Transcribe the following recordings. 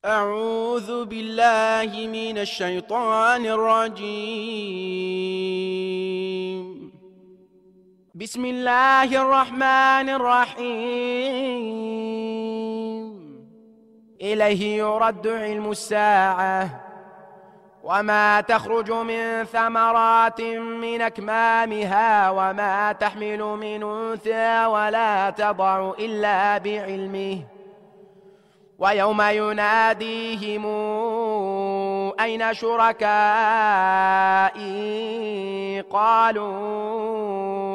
أعوذ بالله من الشيطان الرجيم. بسم الله الرحمن الرحيم. إليه يرد علم الساعة وما تخرج من ثمرات من أكمامها وما تحمل من أنثى ولا تضع إلا بعلمه ويوم يناديهم أين شركائي قالوا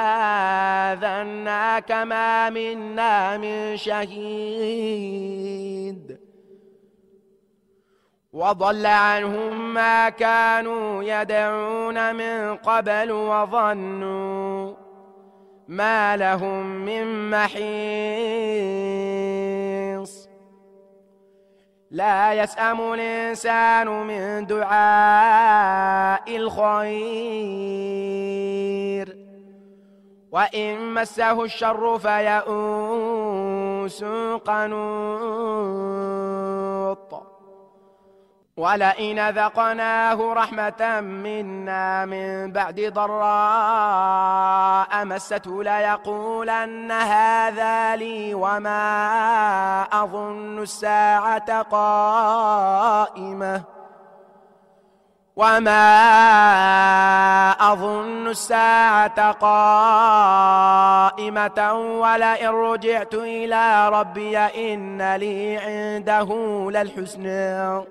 آذناك ما منا من شهيد وضل عنهم ما كانوا يدعون من قبل وظنوا ما لهم من محيص لا يسأم الإنسان من دعاء الخير وإن مسه الشر فيئوس قنوط ولئن ذقناه رحمة منا من بعد ضراء مسته ليقولن هذا لي وما أظن الساعة قائمة ولئن رجعت إلى ربي إن لي عنده للحسنى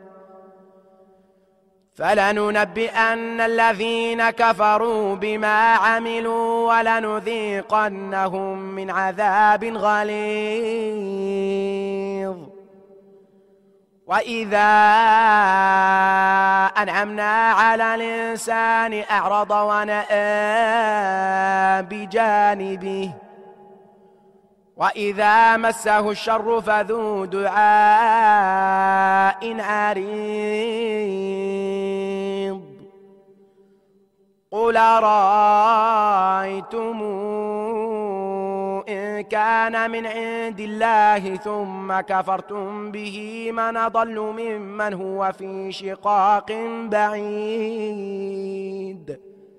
فلننبئن الذين كفروا بما عملوا ولنذيقنهم من عذاب غليظ وإذا أنعمنا على الإنسان أعرض ونأى بجانبه وإذا مسه الشر فذو دعاء عريض قل أرأيتم إن كان من عند الله ثم كفرتم به من أضل ممن هو في شقاق بعيد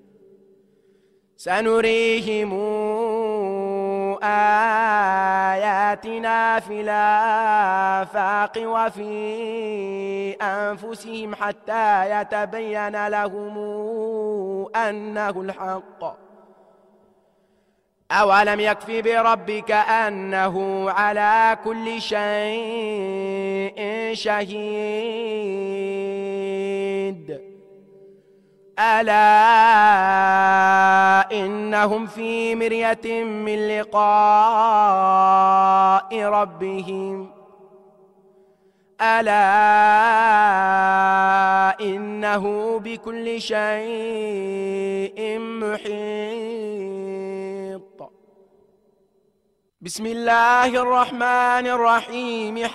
سنريهم آياتنا في الآفاق وفي أنفسهم حتى يتبين لهم أنه الحق أولم يكف بربك أنه على كل شيء شهيد ألا إنهم في مرية من لقاء ربهم ألا إنه بكل شيء محيط بسم الله الرحمن الرحيم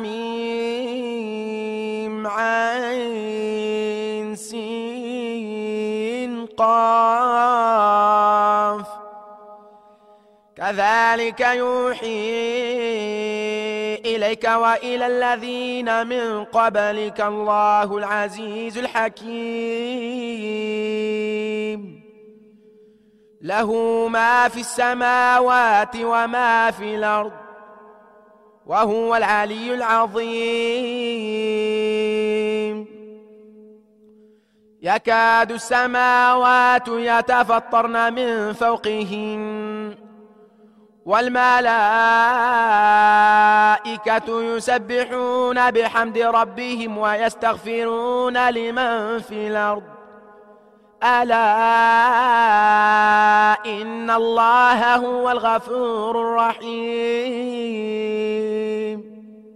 حميم عين سين قاف كذلك يوحي إليك وإلى الذين من قبلك الله العزيز الحكيم له ما في السماوات وما في الأرض وهو العلي العظيم يكاد السماوات يتفطرن من فوقهن والملائكة يسبحون بحمد ربهم ويستغفرون لمن في الأرض ألا إن الله هو الغفور الرحيم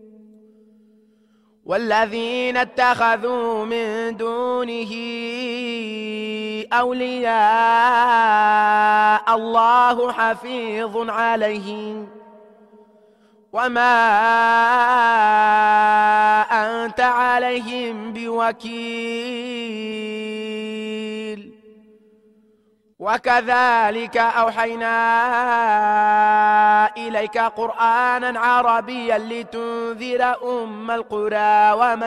والذين اتخذوا من دونه أولياء الله حفيظ عليهم وما أنت عليهم بوكيل وكذلك أوحينا إليك قرآنا عربيا لتنذر أم القرى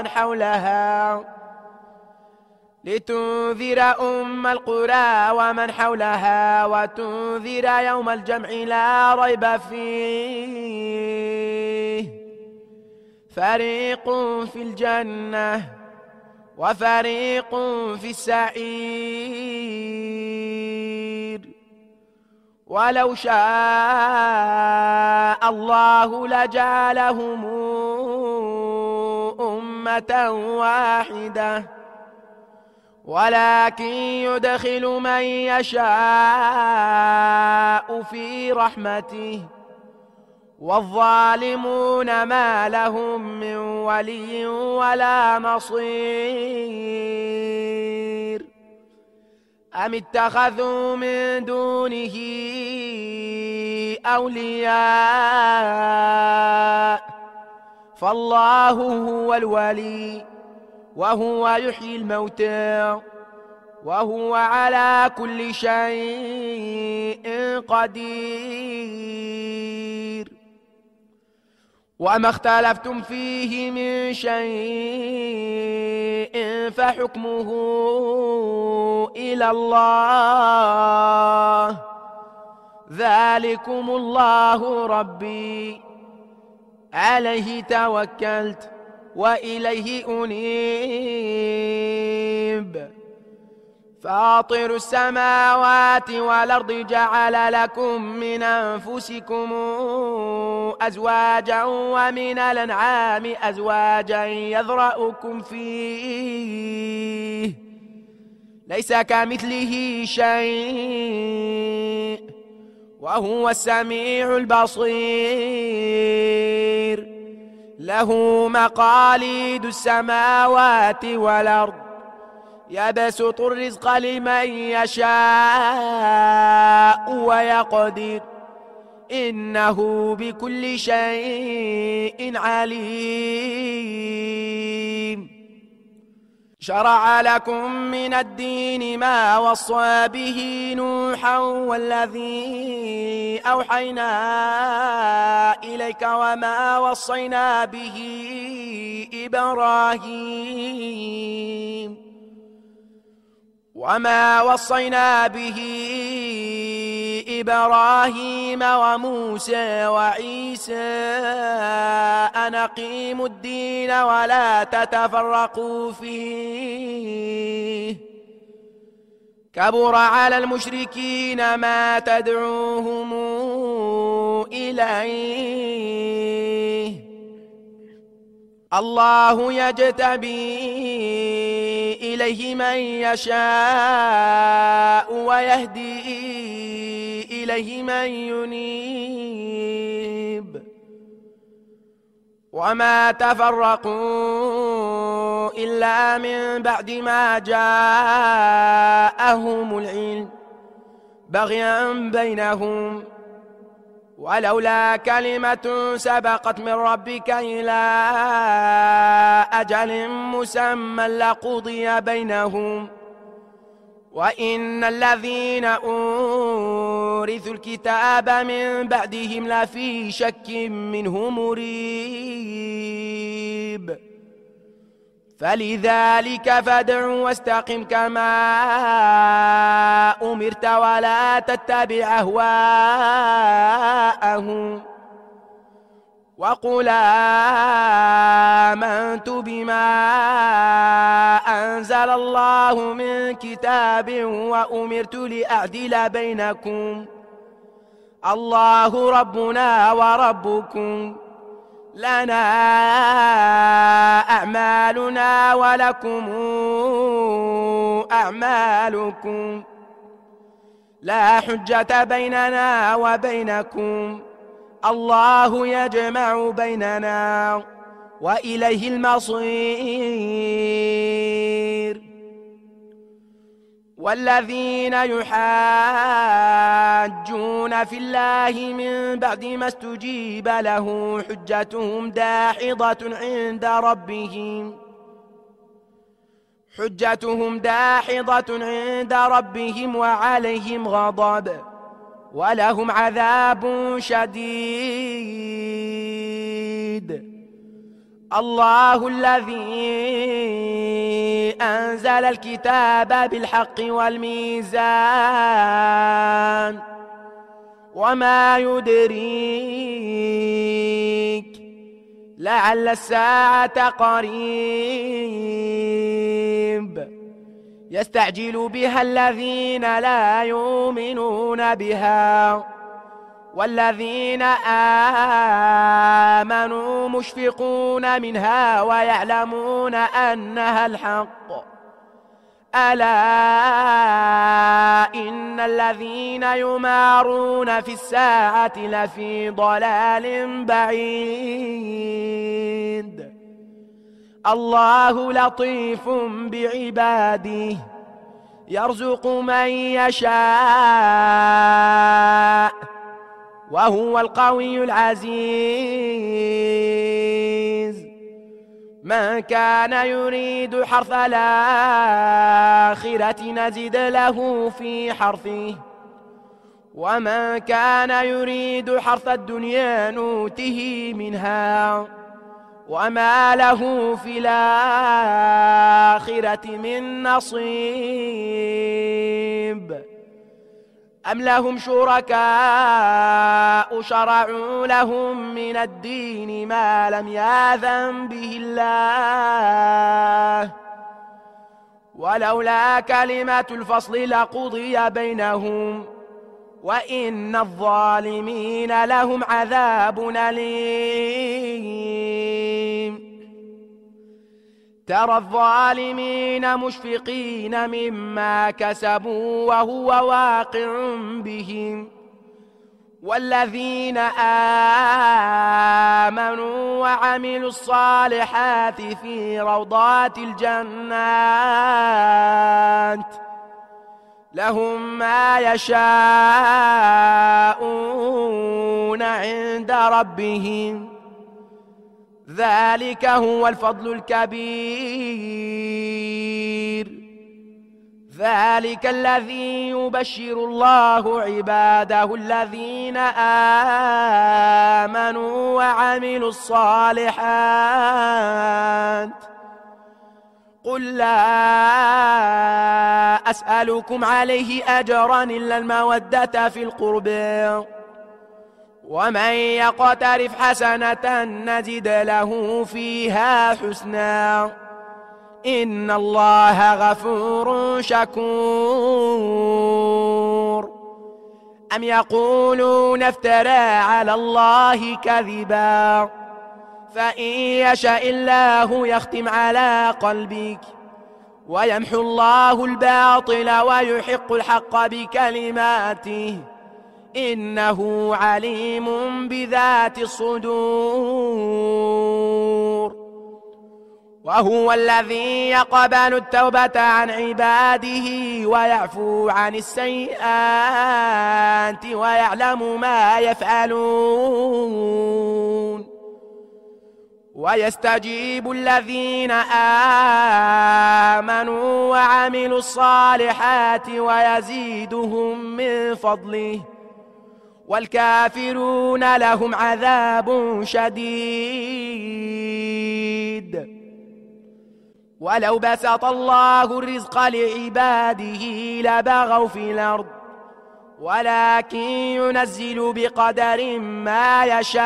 ومن حولها وتنذر يوم الجمع لا ريب فيه فريق في الجنة وفريق في السعير ولو شاء الله لجعلهم أمة واحدة ولكن يدخل من يشاء في رحمته والظالمون ما لهم من ولي ولا نصير أم اتخذوا من دونه أولياء فالله هو الولي وهو يحيي الموتى وهو على كل شيء قدير وما اختلفتم فيه من شيء فحكمه إلى الله ذلكم الله ربي عليه توكلت وإليه أنيب فاطر السماوات والأرض جعل لكم من أنفسكم أزواجا ومن الأنعام أزواجا يذرأكم فيه ليس كمثله شيء وهو السميع البصير له مقاليد السماوات والأرض يبسط الرزق لمن يشاء ويقدر إنه بكل شيء عليم شرع لكم من الدين ما وصى به نوحا والذي أوحينا إليك وما وصينا به إبراهيم وموسى وعيسى أن أقيموا الدين ولا تتفرقوا فيه كبر على المشركين ما تدعوهم إليه الله يجتبي إليه من يشاء ويهدي إليه من ينيب وما تفرقوا إلا من بعد ما جاءهم العلم بغيا بينهم ولولا كلمة سبقت من ربك إلى أجل مسمى لقضي بينهم وإن الذين أورثوا الكتاب من بعدهم لفي شك منه مريب فلذلك فادع واستقم كما أمرت ولا تتبع أهواءهم وقل آمنت بما أنزل الله من كتاب وأمرت لأعدل بينكم الله ربنا وربكم لنا أعمالنا ولكم أعمالكم لا حجة بيننا وبينكم الله يجمع بيننا وإليه المصير والذين يحاجون في الله من بعد ما استجيب له حجتهم داحضة عند ربهم وعليهم غضب ولهم عذاب شديد. الله الذي أنزل الكتاب بالحق والميزان وما يدريك لعل الساعة قريب يستعجل بها الذين لا يؤمنون بها والذين آمنوا مشفقون منها ويعلمون أنها الحق. ألا إن الذين يمارون في الساعة لفي ضلال بعيد. الله لطيف بعباده يرزق من يشاء وهو القوي العزيز. من كان يريد حرث الآخرة نزد له في حرثه ومن كان يريد حرث الدنيا نوته منها وما له في الآخرة من نصيب. أم لهم شركاء شرعوا لهم من الدين ما لم يأذن به الله ولولا كلمة الفصل لقضي بينهم وإن الظالمين لهم عذاب أليم. ترى الظالمين مشفقين مما كسبوا وهو واقع بهم والذين آمنوا وعملوا الصالحات في روضات الجنات لهم ما يشاءون عند ربهم ذلك هو الفضل الكبير. ذلك الذي يبشر الله عباده الذين آمنوا وعملوا الصالحات. قل لا أسألكم عليه أجرا إلا المودة في القربى ومن يقترف حسنة نزد له فيها حسنا إن الله غفور شكور. أم يقولون افترى على الله كذبا فإن يشاء الله يختم على قلبك ويمحو الله الباطل ويحق الحق بكلماته إنه عليم بذات الصدور. وهو الذي يقبل التوبة عن عباده ويعفو عن السيئات ويعلم ما يفعلون ويستجيب الذين آمنوا وعملوا الصالحات ويزيدهم من فضله والكافرون لهم عذاب شديد. ولو بسط الله الرزق لعباده لبغوا في الأرض ولكن ينزل بقدر ما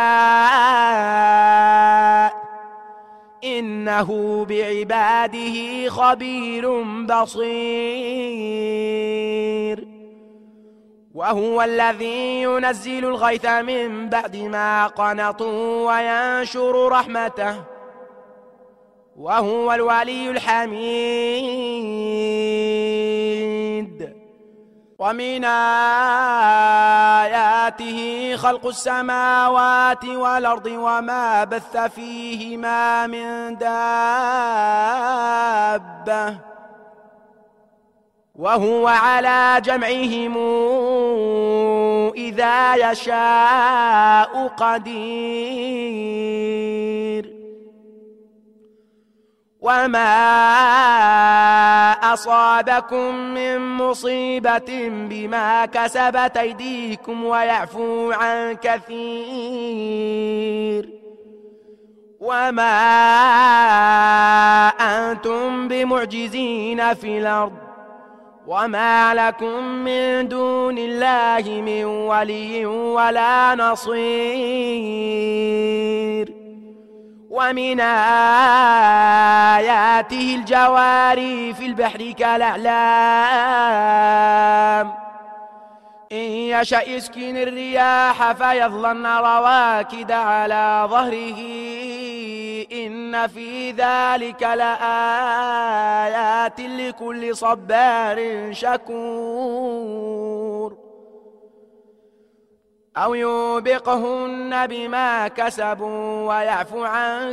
يشاء إنه بعباده خبير بصير. وهو الذي ينزل الغيث من بعد ما قنطوا وينشر رحمته وهو الولي الحميد. ومن آياته خلق السماوات والأرض وما بث فيهما من دابة وهو على جمعهم إذا يشاء قدير. وما أصابكم من مصيبة بما كسبت أيديكم ويعفو عن كثير وما أنتم بمعجزين في الأرض وما لكم من دون الله من ولي ولا نصير ومن آياته الجواري في البحر كالأعلام إن يشأ يسكن الرياح فيظللن رواكد على ظهره إن في ذلك لآيات لكل صبار شكور أو يوبقهن بما كسبوا ويعفو عن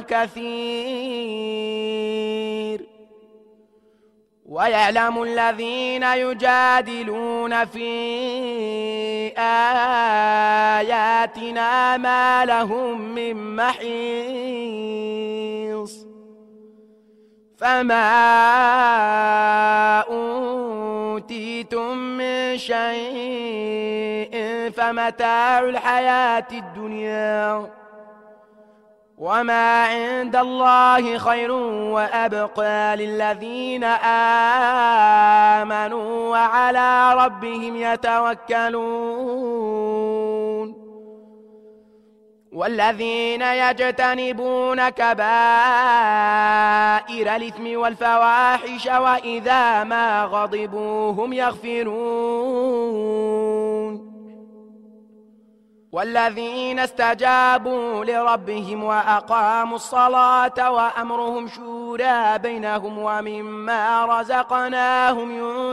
كثير ويعلم الذين يجادلون في آياتنا ما لهم من محيص فما أوتيتم من شيء فمتاع الحياة الدنيا وما عند الله خير وأبقى للذين آمنوا وعلى ربهم يتوكلون والذين يجتنبون كبائر الإثم والفواحش وإذا ما غضبوا هم يغفرون والذين استجابوا لربهم وأقاموا الصلاة وأمرهم شورى بينهم ومما رزقناهم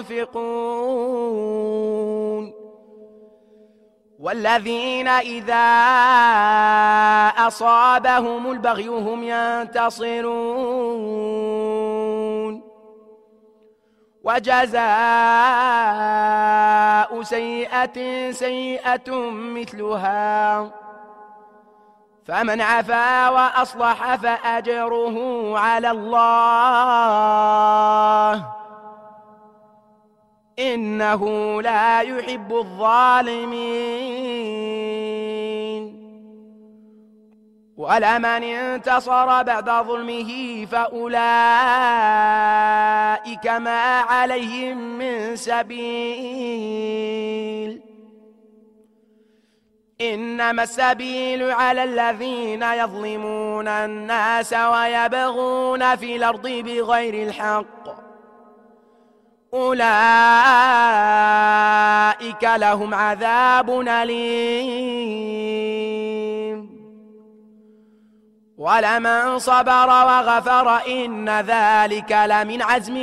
ينفقون والذين إذا أصابهم البغي هم ينتصرون وجزاء سيئة سيئة مثلها فمن عفا وأصلح فأجره على الله إنه لا يحب الظالمين ولمن انتصر بعد ظلمه فأولئك ما عليهم من سبيل إنما السبيل على الذين يظلمون الناس ويبغون في الأرض بغير الحق أولئك لهم عذاب أليم ولمن صبر وغفر إن ذلك لمن عزم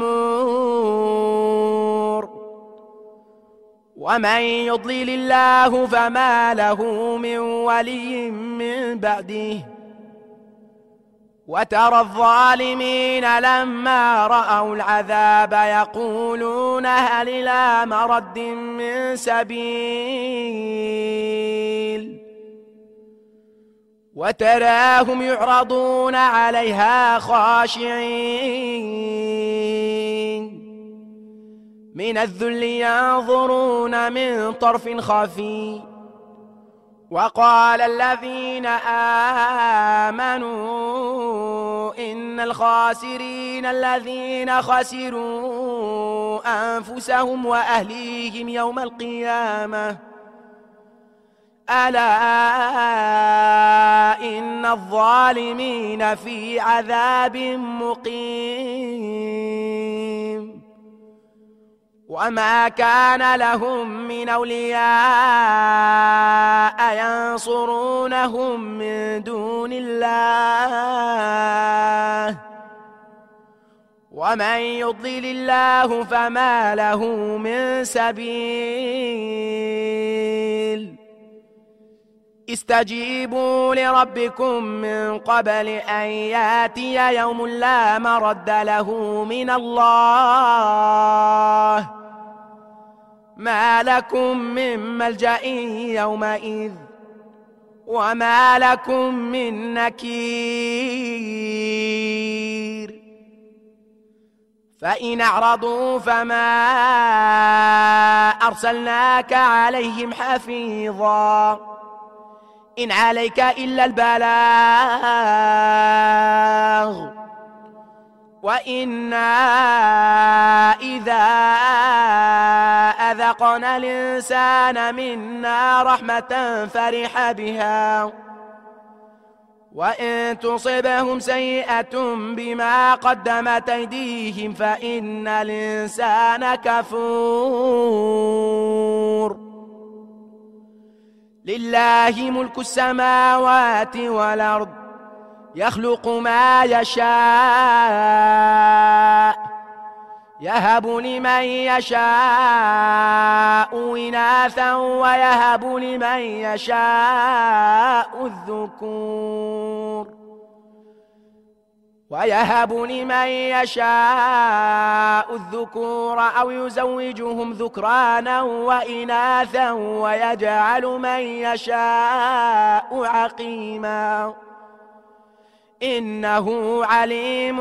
الأمور ومن يضلل الله فما له من ولي من بعده وترى الظالمين لما رأوا العذاب يقولون هل إلى مرد من سبيل وتراهم يعرضون عليها خاشعين من الذل ينظرون من طرف خفي وقال الذين آمنوا إن الخاسرين الذين خسروا أنفسهم وأهليهم يوم القيامة ألا إن الظالمين في عذاب مقيم وما كان لهم من أولياء ينصرونهم من دون الله ومن يضلل الله فما له من سبيل استجيبوا لربكم من قبل أن ياتي يوم لا مرد له من الله ما لكم من ملجأ يومئذ وما لكم من نكير فإن أعرضوا فما أرسلناك عليهم حفيظا إن عليك إلا البلاغ وإنا إذا أذقنا الإنسان منا رحمة فرح بها وإن تصبهم سيئة بما قدمت أيديهم فإن الإنسان كفور لله ملك السماوات والأرض يخلق ما يشاء يهب لمن يشاء إناثا ويهب لمن يشاء الذكور أو يزوجهم ذكرانا وإناثا ويجعل من يشاء عقيما إنه عليم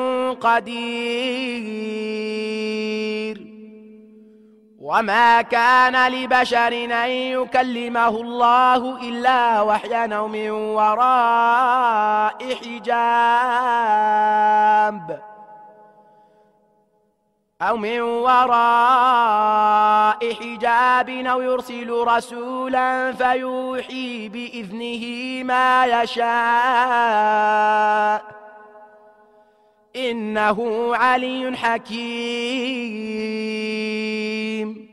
قدير وما كان لبشر أن يكلمه الله إلا وحيا أو من وراء حجاب أو يرسل رسولا فيوحي بإذنه ما يشاء إنه علي حكيم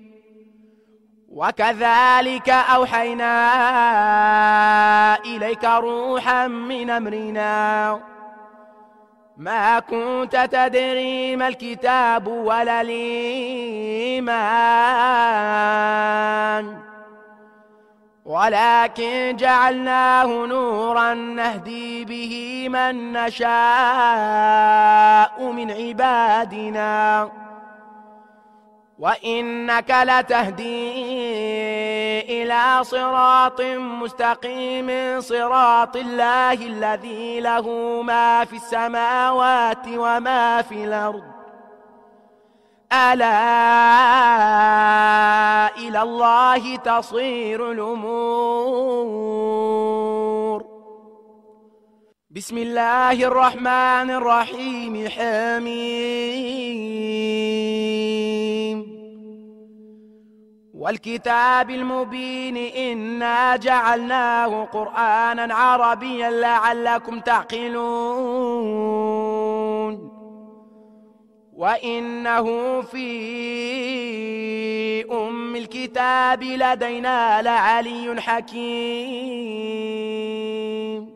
وكذلك أوحينا إليك روحا من أمرنا ما كنت تدري ما الكتاب ولا الإيمان ولكن جعلناه نورا نهدي به من نشاء من عبادنا وإنك لتهدي إلى صراط مستقيم صراط الله الذي له ما في السماوات وما في الأرض ألا إلى الله تصير الأمور بسم الله الرحمن الرحيم حميم والكتاب المبين إنا جعلناه قرآنا عربيا لعلكم تعقلون وإنه في أم الكتاب لدينا لعلي حكيم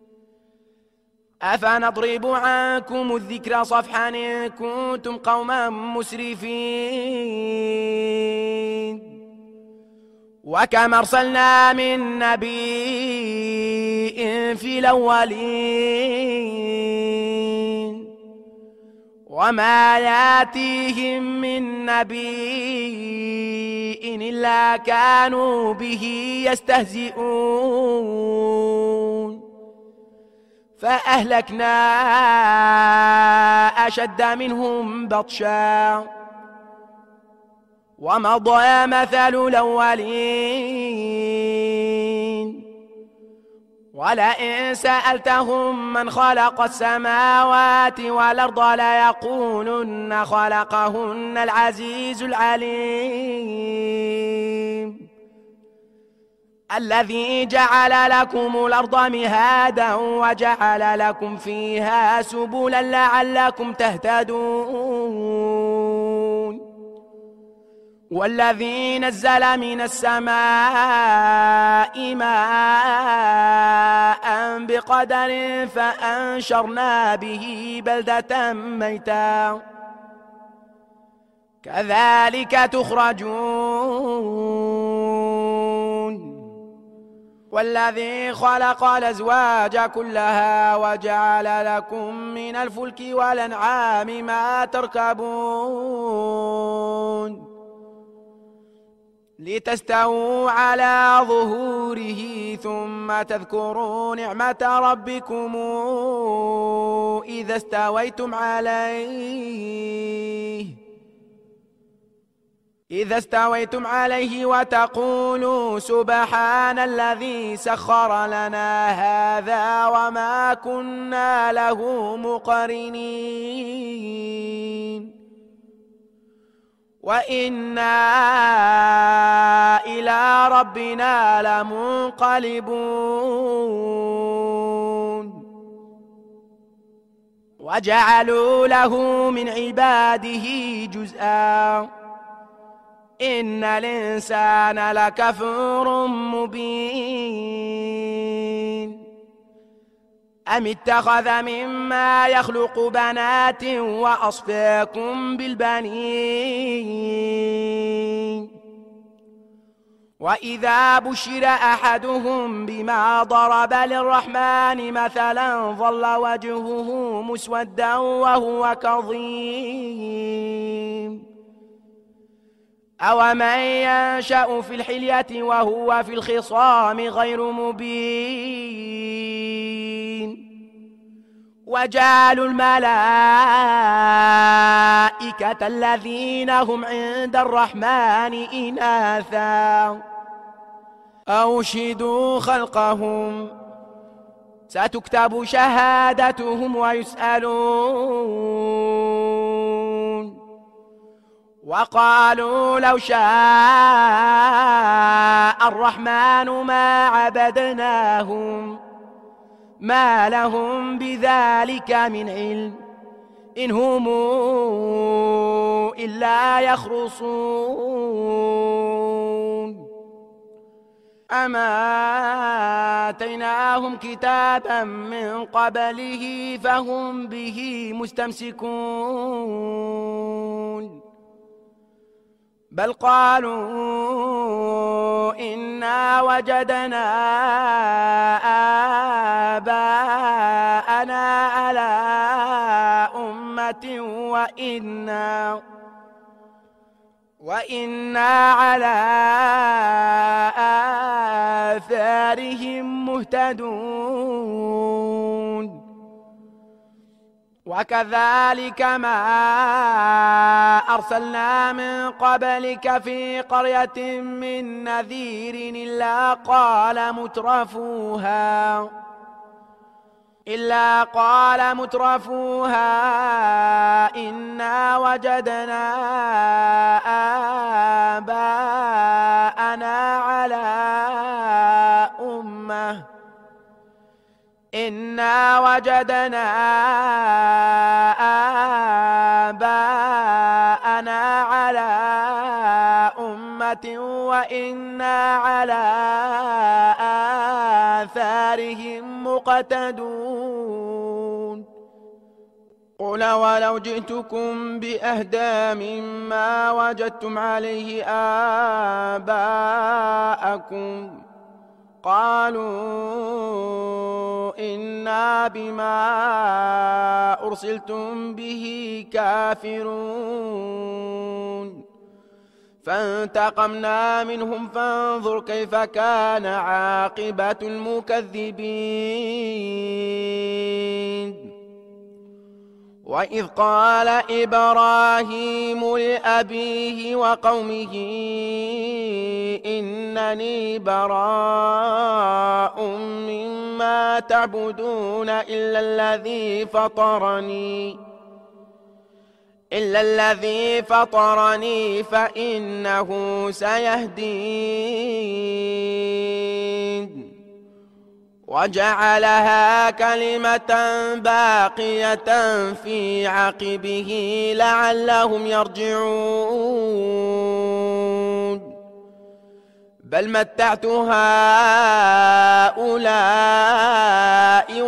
أفنضرب عنكم الذكر صفحا إن كنتم قوما مسرفين وكم أرسلنا من نبي في الأولين وما ياتيهم من نبي إلا كانوا به يستهزئون فأهلكنا أشد منهم بطشا ومضى مثل الأولين ولئن سألتهم من خلق السماوات والأرض ليقولن خلقهن العزيز العليم الذي جعل لكم الأرض مهادا وجعل لكم فيها سبلا لعلكم تهتدون والذي نزل من السماء ماء بقدر فأنشرنا به بلدة ميتا كذلك تخرجون والذي خلق الأزواج كلها وجعل لكم من الفلك والأنعام ما تركبون لتستووا على ظهوره ثم تذكروا نعمة ربكم إذا استويتم عليه وتقولوا سبحان الذي سخر لنا هذا وما كنا له مقرنين وإنا إلى ربنا لمنقلبون وجعلوا له من عباده جزءا إن الإنسان لكفور مبين أم اتخذ مما يخلق بنات وأصفاكم بالبنين وإذا بشر أحدهم بما ضرب للرحمن مثلا ظل وجهه مسودا وهو كظيم أومن ينشأ في الحلية وهو في الخصام غير مبين وجعلوا الملائكة الذين هم عند الرحمن إناثا أوشهدوا خلقهم ستكتب شهادتهم ويسألون وقالوا لو شاء الرحمن ما عبدناهم ما لهم بذلك من علم إن هم إلا يخرصون أما آتيناهم كتابا من قبله فهم به مستمسكون بل قالوا إنا وجدنا آباءنا على أمة وإنا على آثارهم مهتدون وكذلك ما أرسلنا من قبلك في قرية من نذير إلا قال مترفوها إنا وجدنا آباءنا على أمة وإنا على آثارهم مقتدون قل ولو جئتكم بأهدى مما وجدتم عليه آباءكم قالوا إنا بما أرسلتم به كافرون فانتقمنا منهم فانظر كيف كان عاقبة المكذبين وإذ قال إبراهيم لأبيه وقومه إنني براء مما تعبدون إلا الذي فطرني فإنه سيهدين وجعلها كلمة باقية في عقبه لعلهم يرجعون بل متعت هؤلاء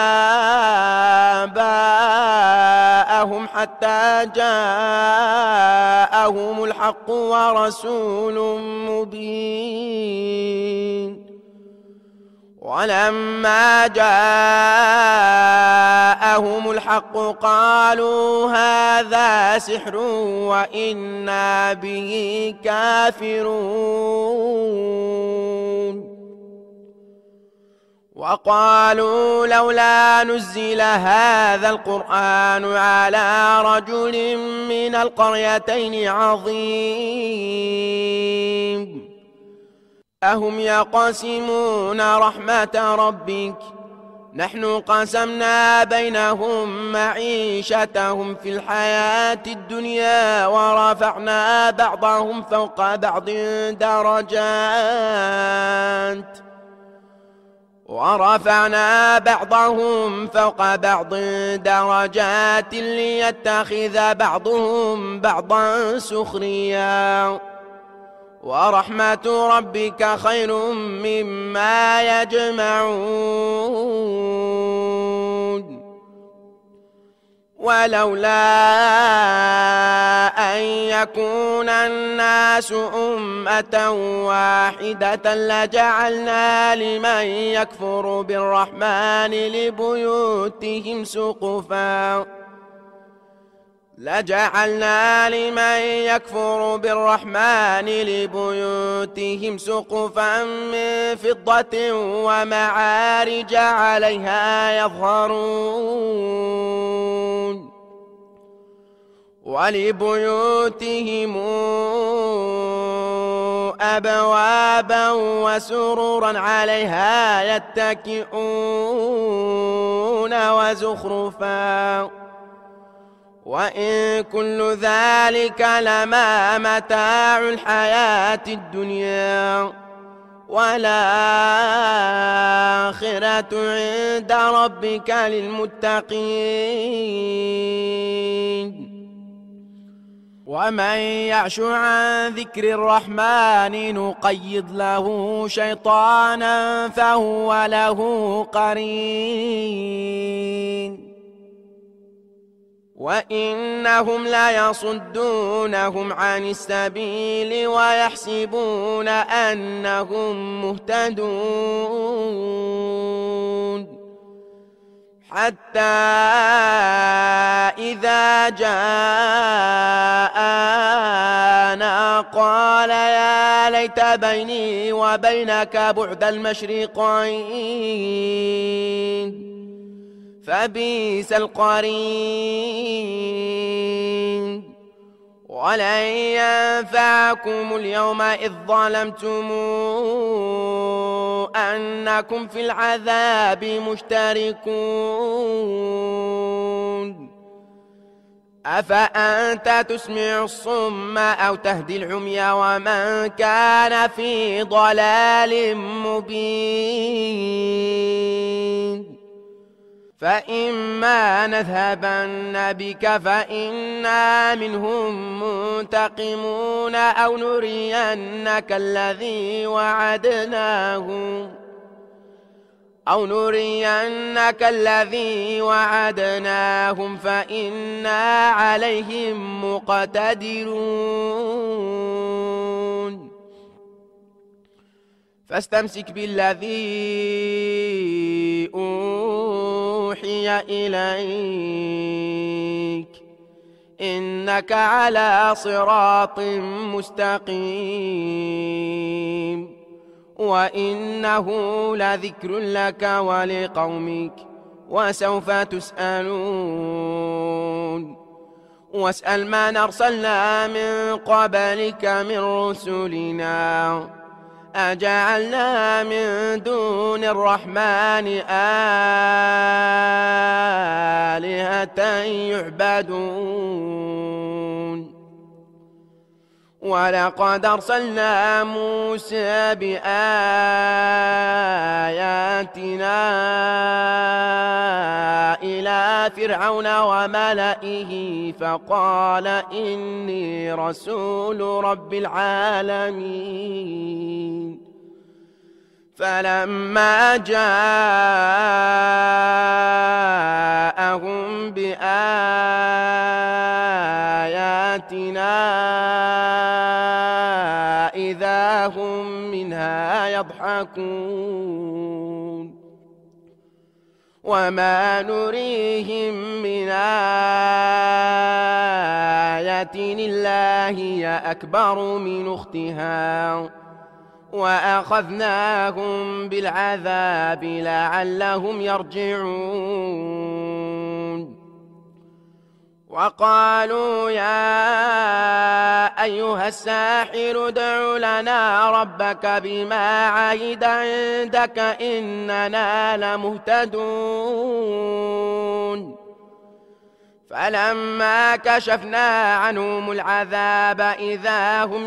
وآباءهم حتى جاءهم الحق ورسول مبين ولما جاءهم الحق قالوا هذا سحر وإنا به كافرون وقالوا لولا نزل هذا القرآن على رجل من القريتين عظيم أهم يقسمون رحمة ربك نحن قسمنا بينهم معيشتهم في الحياة الدنيا ورفعنا بعضهم فوق بعض درجات ليتخذ بعضهم بعضا سخريا ورحمة ربك خير مما يجمعون ولولا أن يكون الناس أمة واحدة لجعلنا لمن يكفر بالرحمن لبيوتهم سقفا من فضة ومعارج عليها يظهرون ولبيوتهم أبوابا وسررا عليها يتكئون وزخرفا وإن كل ذلك لما متاع الحياة الدنيا والآخرة عند ربك للمتقين ومن يعش عن ذكر الرحمن نقيض له شيطانا فهو له قرين وإنهم ليصدونهم عن السبيل ويحسبون أنهم مهتدون حتى إذا جاءنا قال يا ليت بيني وبينك بعد المشرقين فبئس القرين ولن ينفعكم اليوم إذ ظلمتم أنكم في العذاب مشتركون أفأنت تسمع الصم أو تهدي العمي ومن كان في ضلال مبين فإما نذهبن بك فإنا منهم منتقمون أو نرينك الذي وعدناهم فإنا عليهم مقتدرون فاستمسك بالذي أوحي إليك إنك على صراط مستقيم وإنه لذكر لك ولقومك وسوف تسألون واسأل من أرسلنا من قبلك من رسلنا أجعلنا من دون الرحمن آلهة يعبدون ولقد أرسلنا موسى بآياتنا إلى فرعون وملئه فقال إني رسول رب العالمين فلما جاءهم بآياتنا إذا هم منها يضحكون وما نريهم من آية إلا هي أكبر من أختها وأخذناهم بالعذاب لعلهم يرجعون وقالوا يا أيها الساحر ادع لنا ربك بما عهد عندك إننا لمهتدون فلما كشفنا عنهم العذاب إذا هم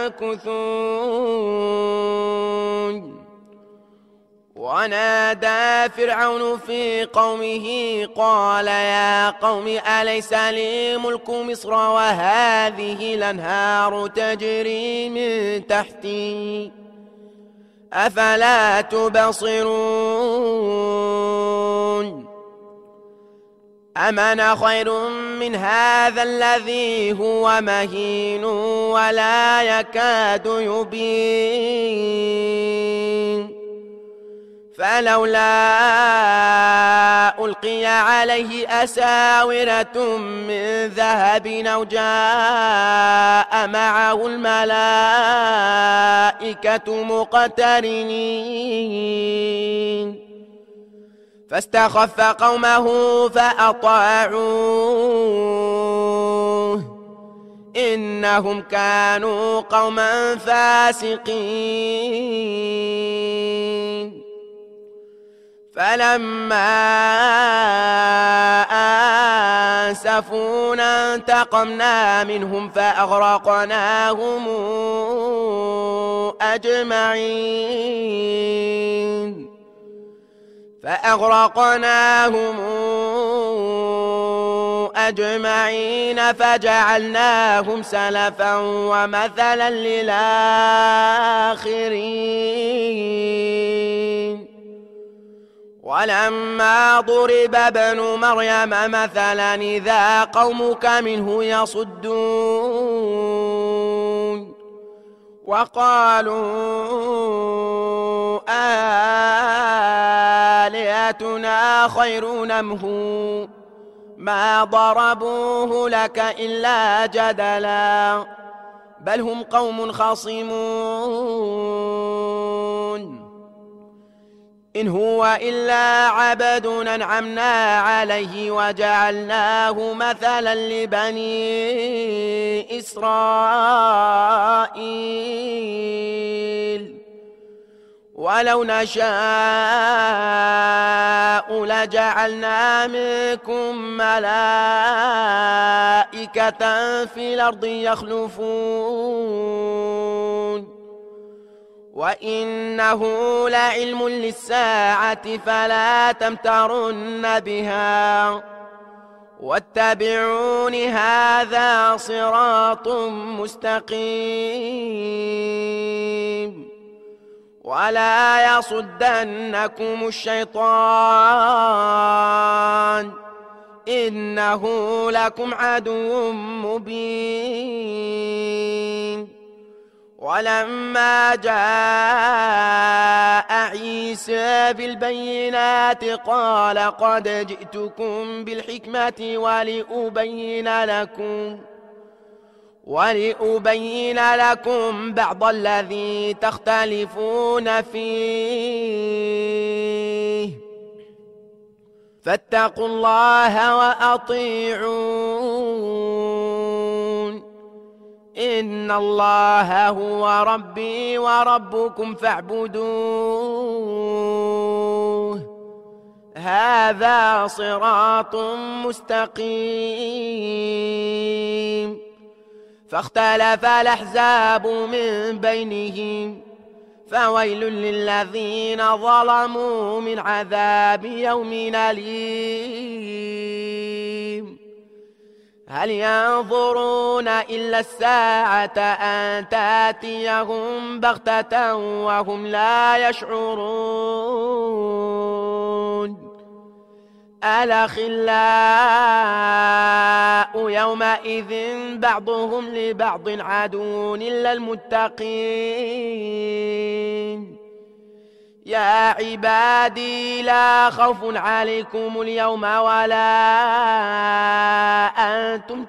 ينكثون ونادى فرعون في قومه قال يا قوم أليس لي ملك مصر وهذه الأنهار تجري من تحتي أفلا تبصرون أمن خير من هذا الذي هو مهين ولا يكاد يبين فلولا ألقي عليه أساورة من ذهب أو جاء معه الملائكة مقترنين فاستخف قومه فأطاعوه إنهم كانوا قوما فاسقين فلما آسفونا انتقمنا منهم فأغرقناهم أجمعين فجعلناهم سلفا ومثلا للآخرين ولما ضرب ابن مريم مثلا إذا قومك منه يصدون وقالوا آلهتنا خير أم هو ما ضربوه لك إلا جدلا بل هم قوم خصمون إن هو إلا عبد أنعمنا عليه وجعلناه مثلا لبني إسرائيل ولو نشاء لجعلنا منكم ملائكة في الأرض يخلفون وإنه لعلم للساعة فلا تمترن بها واتبعون هذا صراط مستقيم ولا يصدنكم الشيطان إنه لكم عدو مبين ولما جاء عيسى بالبينات قال قد جئتكم بالحكمة ولأبين لكم بعض الذي تختلفون فيه فاتقوا الله وأطيعون إن الله هو ربي وربكم فاعبدوه هذا صراط مستقيم فاختلف الأحزاب من بينهم فويل للذين ظلموا من عذاب يوم أليم هل ينظرون إلا الساعة أن تأتيهم بغتة وهم لا يشعرون الأخلاء يومئذ بعضهم لبعض عدو إلا المتقين يا عبادي لا خوف عليكم اليوم ولا أنتم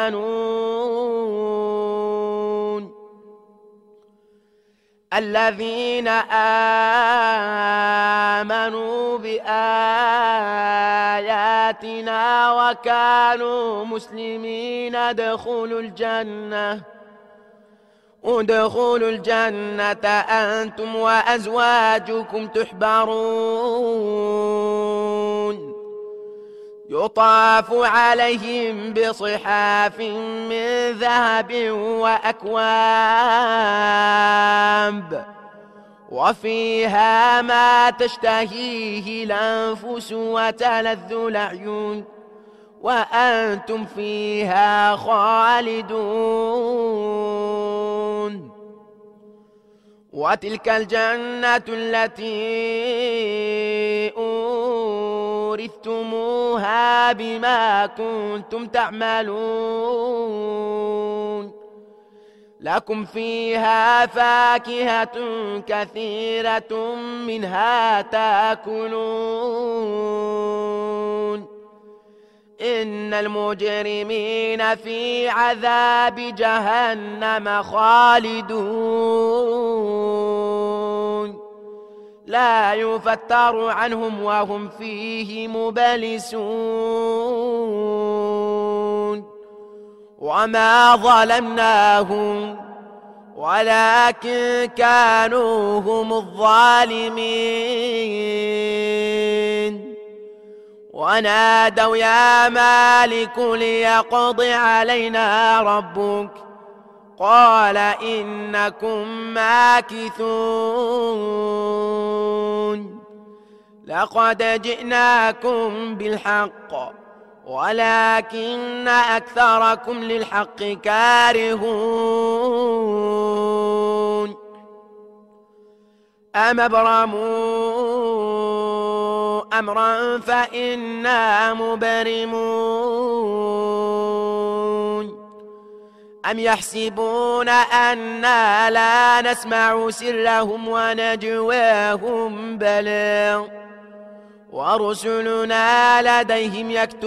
تحزنون الذين آمنوا بآياتنا وكانوا مسلمين ادخلوا الجنة أنتم وأزواجكم تحبرون يطاف عليهم بصحاف من ذهب وأكواب وفيها ما تشتهيه الأنفس وتلذ الأعين وأنتم فيها خالدون وتلك الجنة التي أورثتموها بما كنتم تعملون لكم فيها فاكهة كثيرة منها تأكلون إن المجرمين في عذاب جهنم خالدون لا يفتر عنهم وهم فيه مبلسون وما ظلمناهم ولكن كانوا هم الظالمين ونادوا يا مالك ليقض علينا ربك قال إنكم ماكثون لقد جئناكم بالحق ولكن أكثركم للحق كارهون أم أبرموا أمرا فإنا مبرمون أم يحسبون أنا لا نسمع سرهم ونجواهم بلى ورسلنا لديهم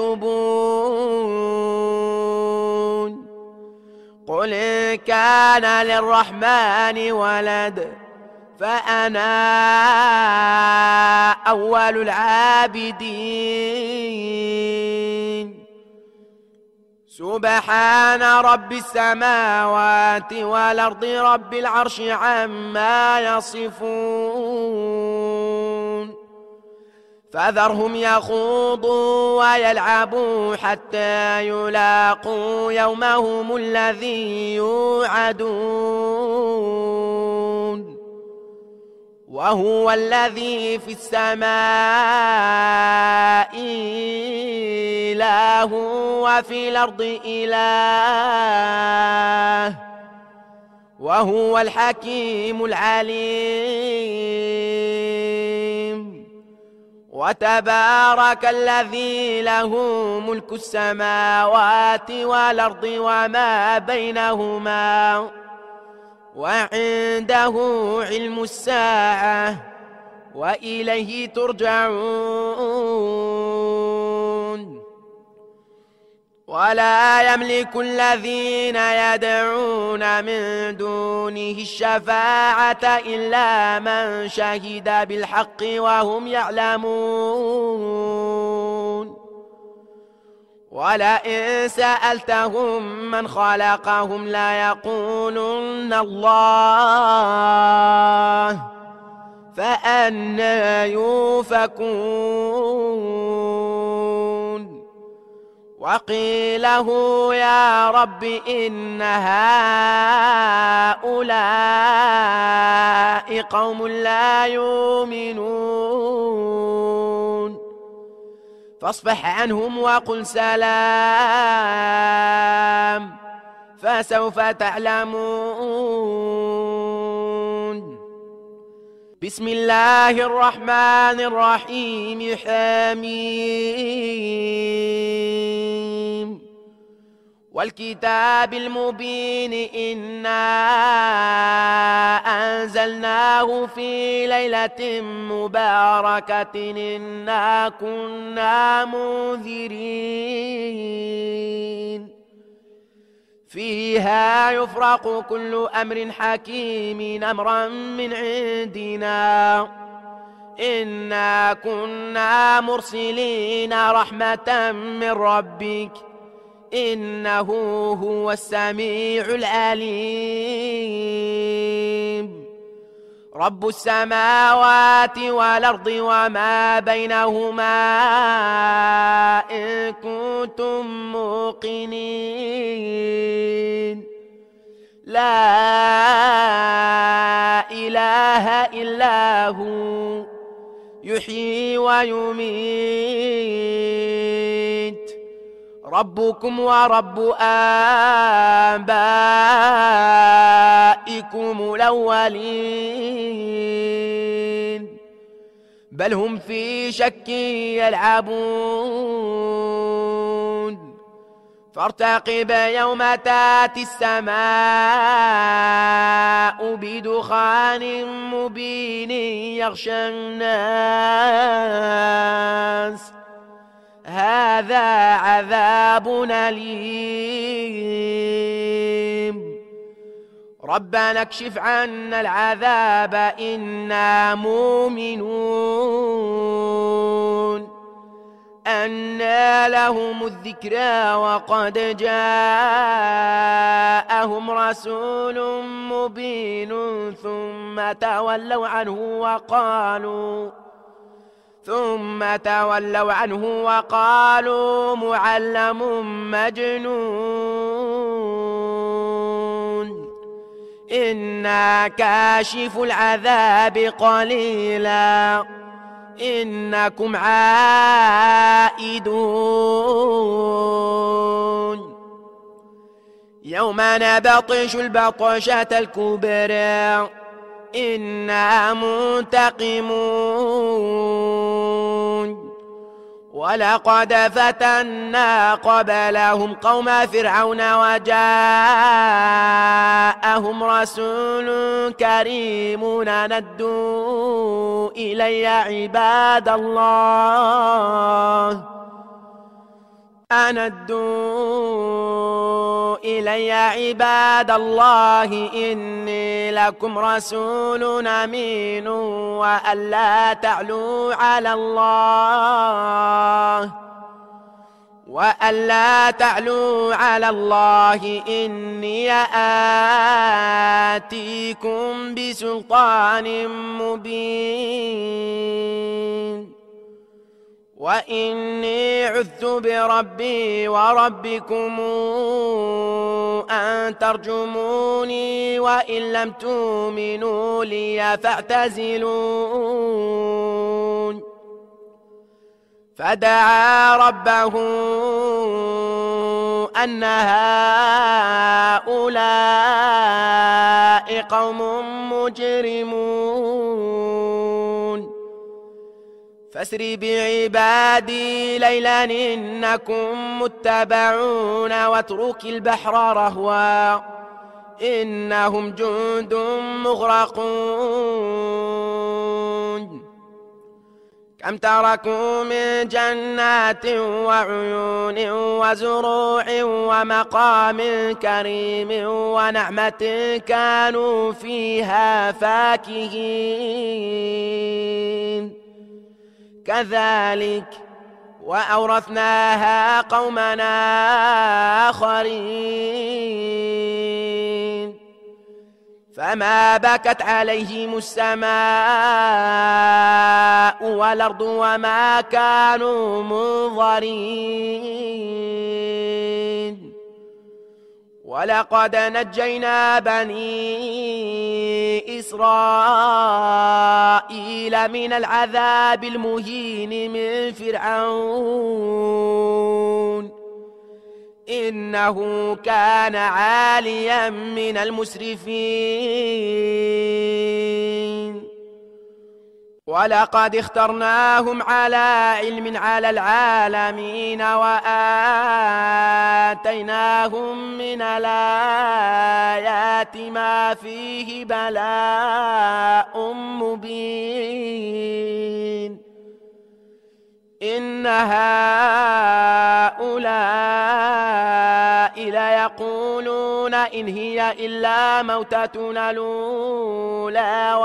يكتبون قل إن كان للرحمن ولد فأنا أول العابدين سبحان رب السماوات والأرض رب العرش عما يصفون فذرهم يخوضوا ويلعبوا حتى يلاقوا يومهم الذي يوعدون وهو الذي في السماء إله وفي الأرض إله وهو الحكيم العليم وتبارك الذي له ملك السماوات والأرض وما بينهما وعنده علم الساعة وإليه ترجعون ولا يملك الذين يدعون من دونه الشفاعة إلا من شهد بالحق وهم يعلمون ولئن سألتهم من خلقهم ليقولن الله فأنى يؤفكون وقيله يا رب إن هؤلاء قوم لا يؤمنون فاصفح عنهم وقل سلام فسوف تعلمون بسم الله الرحمن الرحيم حميم والكتاب المبين إنا أنزلناه في ليلة مباركة إنا كنا منذرين فيها يفرق كل أمر حكيم أمرا من عندنا إنا كنا مرسلين رحمة من ربك إنه هو السميع العليم رب السماوات والأرض وما بينهما إن كنتم موقنين لا إله إلا هو يحيي ويميت ربكم ورب آبائكم الأولين بل هم في شك يلعبون فارتقب يوم تاتي السماء بدخان مبين يغشى الناس هذا عذاب أليم ربنا اكشف عنا العذاب إنا مؤمنون أنى لهم الذكرى وقد جاءهم رسول مبين ثم تولوا عنه وقالوا معلم مجنون إنا كاشف العذاب قليلا إنكم عائدون يوم نبطش البطشة الكبرى إنا منتقمون ولقد فتنا قبلهم قوم فرعون وجاءهم رسول كريم ندوا إلي عباد الله إني لكم رسول أمين وألا تعلوا على الله إني آتيكم بسلطان مبين وإني عذت بربي وربكم أن ترجموني وإن لم تؤمنوا لي فاعتزلون فدعا ربه أن هؤلاء قوم مجرمون فاسر بعبادي ليلا إنكم متبعون واترك البحر رهوا إنهم جند مغرقون كم تركوا من جنات وعيون وزروع ومقام كريم ونعمة كانوا فيها فاكهين كذلك وأورثناها قومنا آخرين فما بكت عليهم السماء والأرض وما كانوا منظرين ولقد نجينا بني إسرائيل من العذاب المهين من فرعون إنه كان عاليا من المسرفين ولقد اخترناهم على علم على العالمين وآتيناهم من الآيات ما فيه بلاء مبين إن هؤلاء ليقولون إن هي إلا موتتنا الأولى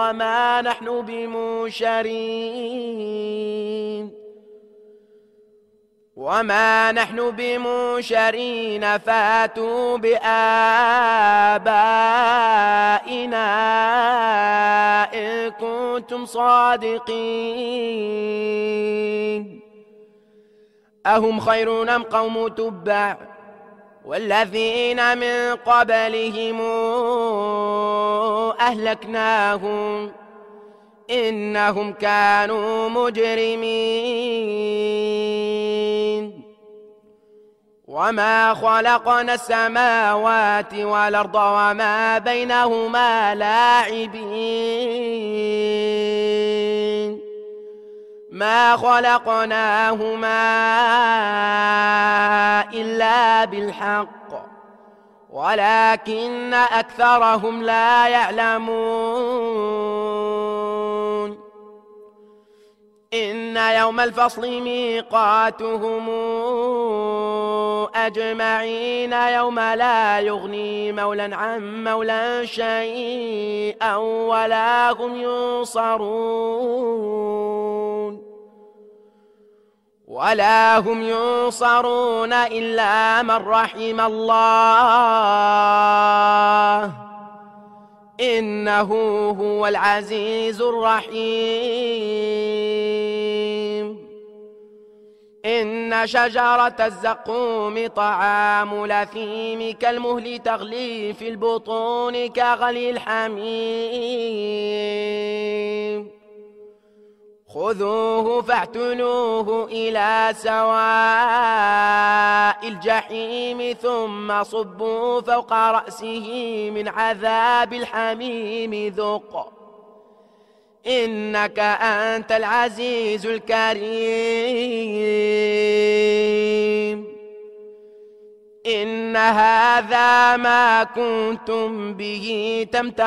وما نحن بمنشرين فاتوا بآبائنا إن كنتم صادقين أهم خير أم قوم تبع والذين من قبلهم أهلكناهم إنهم كانوا مجرمين وما خلقنا السماوات والأرض وما بينهما لاعبين ما خلقناهما إلا بالحق ولكن أكثرهم لا يعلمون إن يوم الفصل ميقاتهم أجمعين يوم لا يغني مولى عن مولى شيئا ولا هم ينصرون إلا من رحم الله إنه هو العزيز الرحيم إن شجرة الزقوم طعام الأثيم كالمهل تغلي في البطون كغلي الحميم خذوه فاعتلوه إلى سواء الجحيم ثم صبوا فوق رأسه من عذاب الحميم ذق إنك أنت العزيز الكريم إن هذا ما كنتم به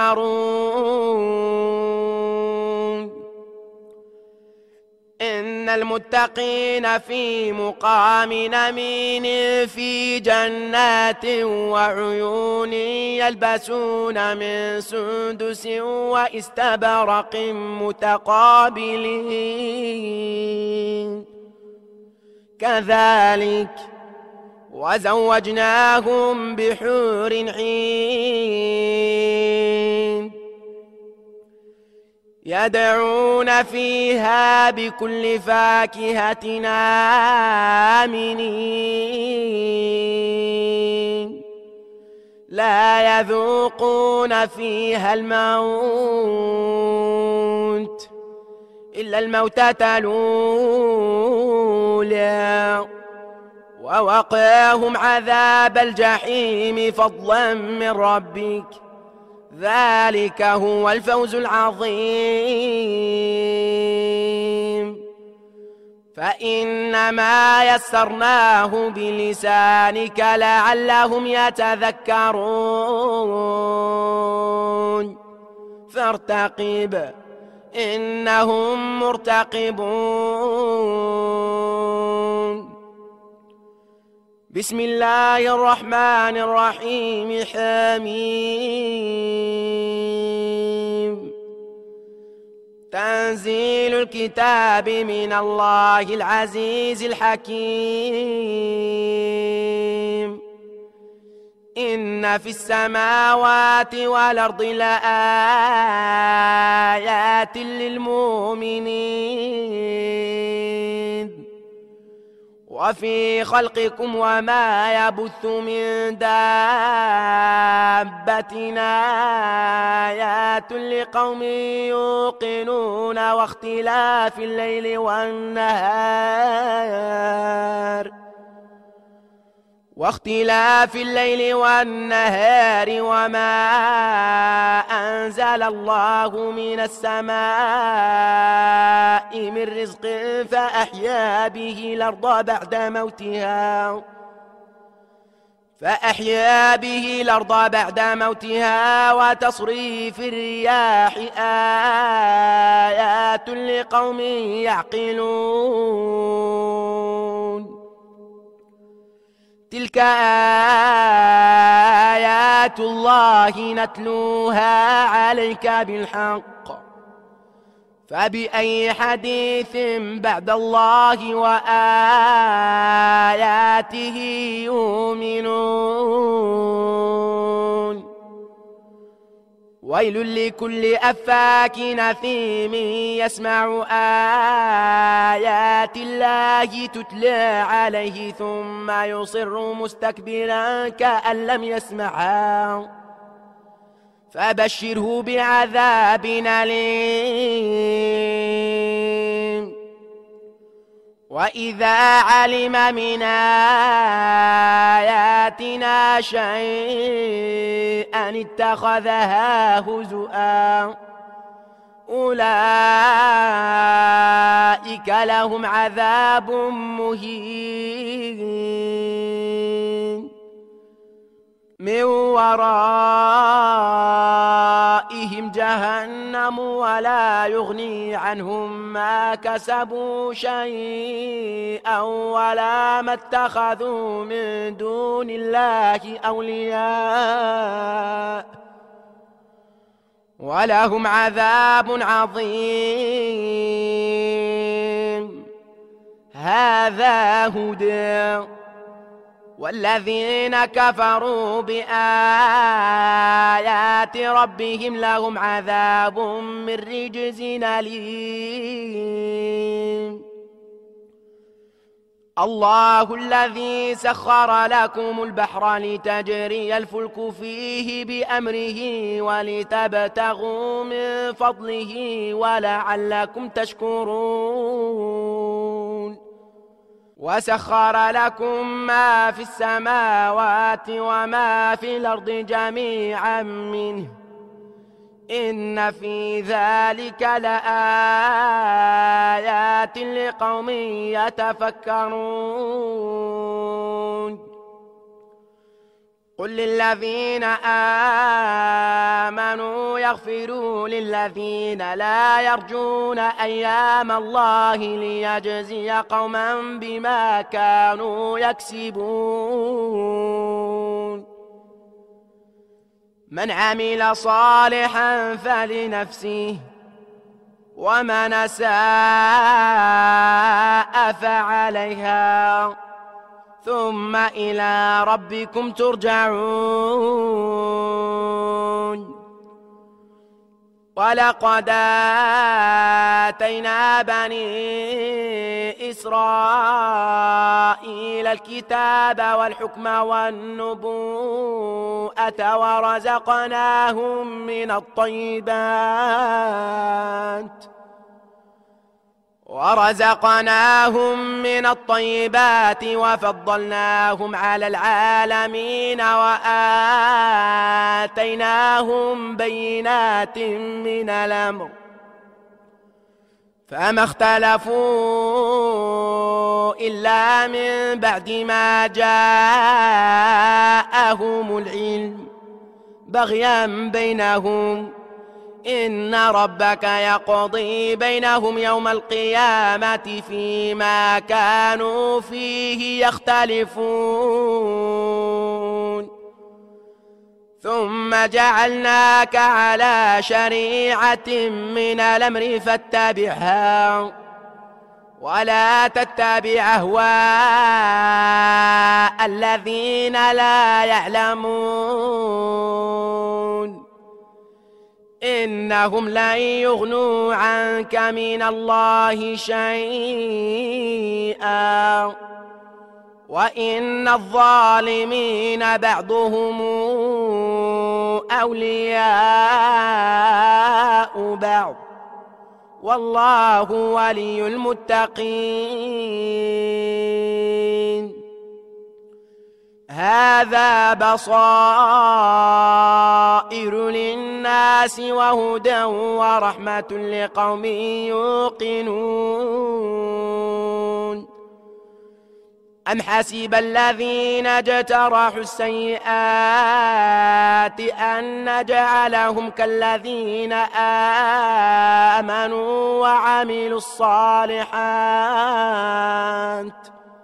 تمترون إن المتقين في مقام أمين في جنات وعيون يلبسون من سندس واستبرق متقابلين كذلك وزوجناهم بحور عين يدعون فيها بكل فاكهة آمنين لا يذوقون فيها الموت إلا الموتة الأولى ووقاهم عذاب الجحيم فضلا من ربك ذلك هو الفوز العظيم فإنما يسرناه بلسانك لعلهم يتذكرون فارتقب إنهم مرتقبون بسم الله الرحمن الرحيم حميم تنزيل الكتاب من الله العزيز الحكيم إن في السماوات والأرض لآيات للمؤمنين وفي خلقكم وما يبث من دابة آيات لقوم يوقنون واختلاف الليل والنهار وما أنزل الله من السماء من رزق فأحيا به الأرض بعد موتها وتصريف الرياح آيات لقوم يعقلون تلك آيات الله نتلوها عليك بالحق فبأي حديث بعد الله وآياته يؤمنون ويل لكل أفاك أثيم يسمع آيات الله تتلى عليه ثم يصر مستكبرا كأن لم يسمعها فبشره بعذاب أليم وإذا علم من آياتنا شيئا اتخذها هزؤا أولئك لهم عذاب مهين من ورائهم جهنم ولا يغني عنهم ما كسبوا شيئا ولا ما اتخذوا من دون الله أولياء ولهم عذاب عظيم هذا هدى والذين كفروا بآيات ربهم لهم عذاب من رجز أليم الله الذي سخر لكم البحر لتجري الفلك فيه بأمره ولتبتغوا من فضله ولعلكم تشكرون وسخر لكم ما في السماوات وما في الأرض جميعا منه إن في ذلك لآيات لقوم يتفكرون قل للذين آمنوا يغفروا للذين لا يرجون أيام الله ليجزي قوما بما كانوا يكسبون من عمل صالحا فلنفسه ومن أساء فعليها ثم إلى ربكم ترجعون ولقد آتينا بني إسرائيل الكتاب والحكم والنبوءة ورزقناهم من الطيبات وفضلناهم على العالمين وآتيناهم بينات من الأمر فما اختلفوا إلا من بعد ما جاءهم العلم بغيا بينهم إن ربك يقضي بينهم يوم القيامة فيما كانوا فيه يختلفون ثم جعلناك على شريعة من الأمر فاتبعها ولا تتبع أهواء الذين لا يعلمون إنهم لن يغنوا عنك من الله شيئا وإن الظالمين بعضهم أولياء بعض والله ولي المتقين هذا بصائر للناس وهدى ورحمة لقوم يوقنون أم حسب الذين اجترحوا السيئات أن نجعلهم كالذين آمنوا وعملوا الصالحات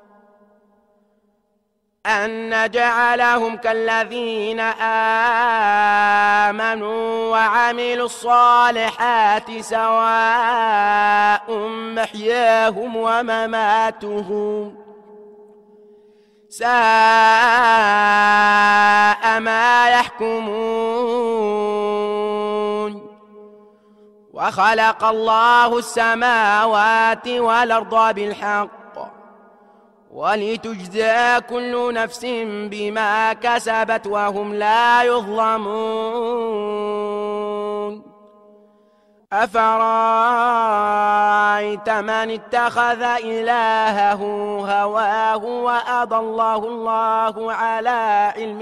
سواء محياهم ومماتهم ساء ما يحكمون وخلق الله السماوات والأرض بالحق ولتجزى كل نفس بما كسبت وهم لا يظلمون أفرأيت من اتخذ إلهه هواه وأضله الله على علم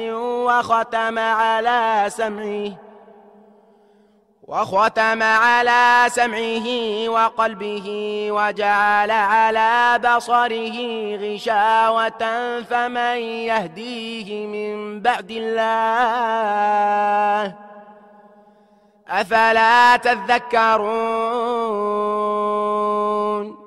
وختم على سمعه وقلبه وجعل على بصره غشاوة فمن يهديه من بعد الله أفلا تذكرون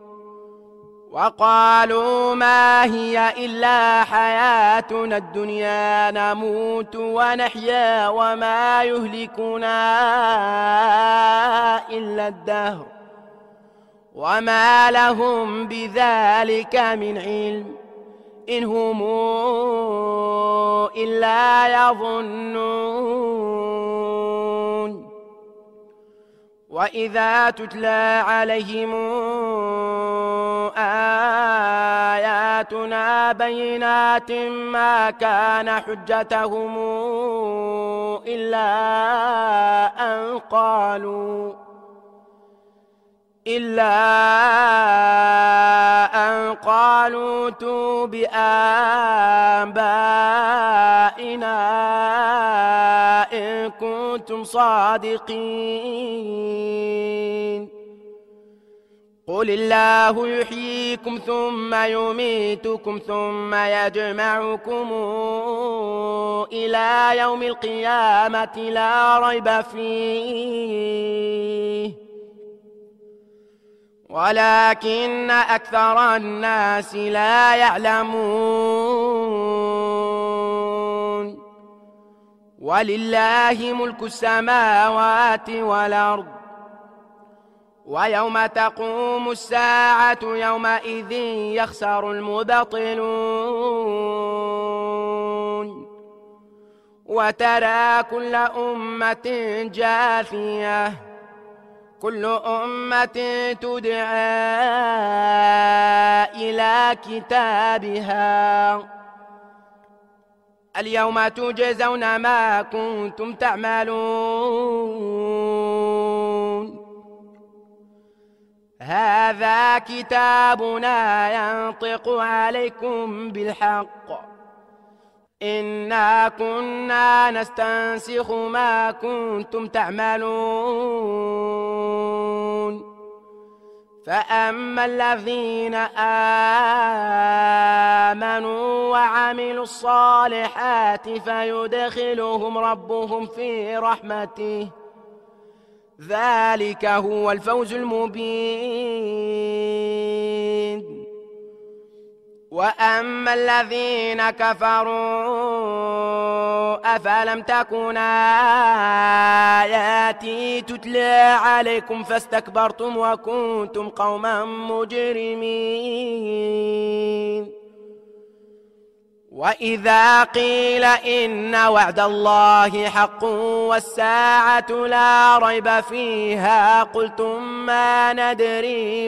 وقالوا ما هي إلا حياتنا الدنيا نموت ونحيا وما يهلكنا إلا الدهر وما لهم بذلك من علم إن هم إلا يظنون وإذا تتلى عليهم آياتنا بينات ما كان حجتهم إلا أن قالوا ائتوا بآبائنا إن كنتم صادقين قل الله يحييكم ثم يميتكم ثم يجمعكم إلى يوم القيامة لا ريب فيه ولكن أكثر الناس لا يعلمون ولله ملك السماوات والأرض ويوم تقوم الساعة يومئذ يخسر المبطلون وترى كل أمة جاثية كل أمة تدعى إلى كتابها اليوم تجزون ما كنتم تعملون هذا كتابنا ينطق عليكم بالحق إنا كنا نستنسخ ما كنتم تعملون فأما الذين آمنوا وعملوا الصالحات فيدخلهم ربهم في رحمته ذلك هو الفوز المبين وأما الذين كفروا أفلم تكن آياتي تتلى عليكم فاستكبرتم وكنتم قوما مجرمين وإذا قيل إن وعد الله حق والساعة لا ريب فيها قلتم ما ندري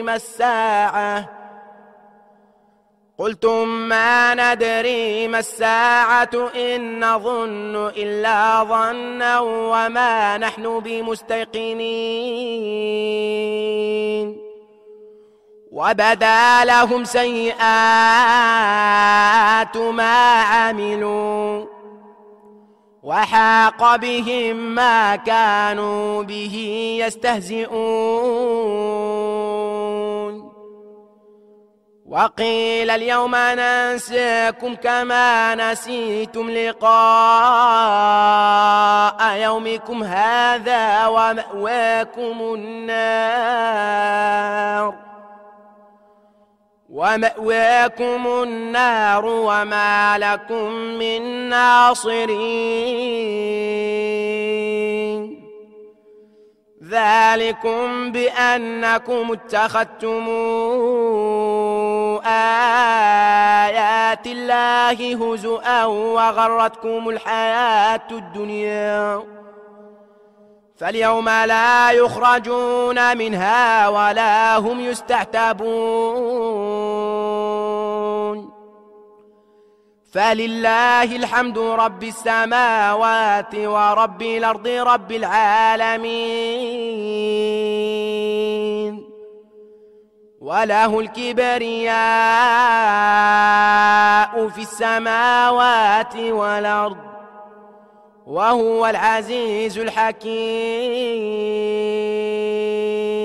ما الساعة إن نظن إلا ظنا وما نحن بمستيقنين وبدا لهم سيئات ما عملوا وحاق بهم ما كانوا به يستهزئون وقيل اليوم ننساكم كما نسيتم لقاء يومكم هذا ومأواكم النار وما لكم من ناصرين ذلكم بأنكم اتخذتم آيات الله هزؤا وغرتكم الحياة الدنيا فاليوم لا يخرجون منها ولا هم يستعتبون فلله الحمد رب السماوات ورب الأرض رب العالمين وله الكبرياء في السماوات والأرض وهو العزيز الحكيم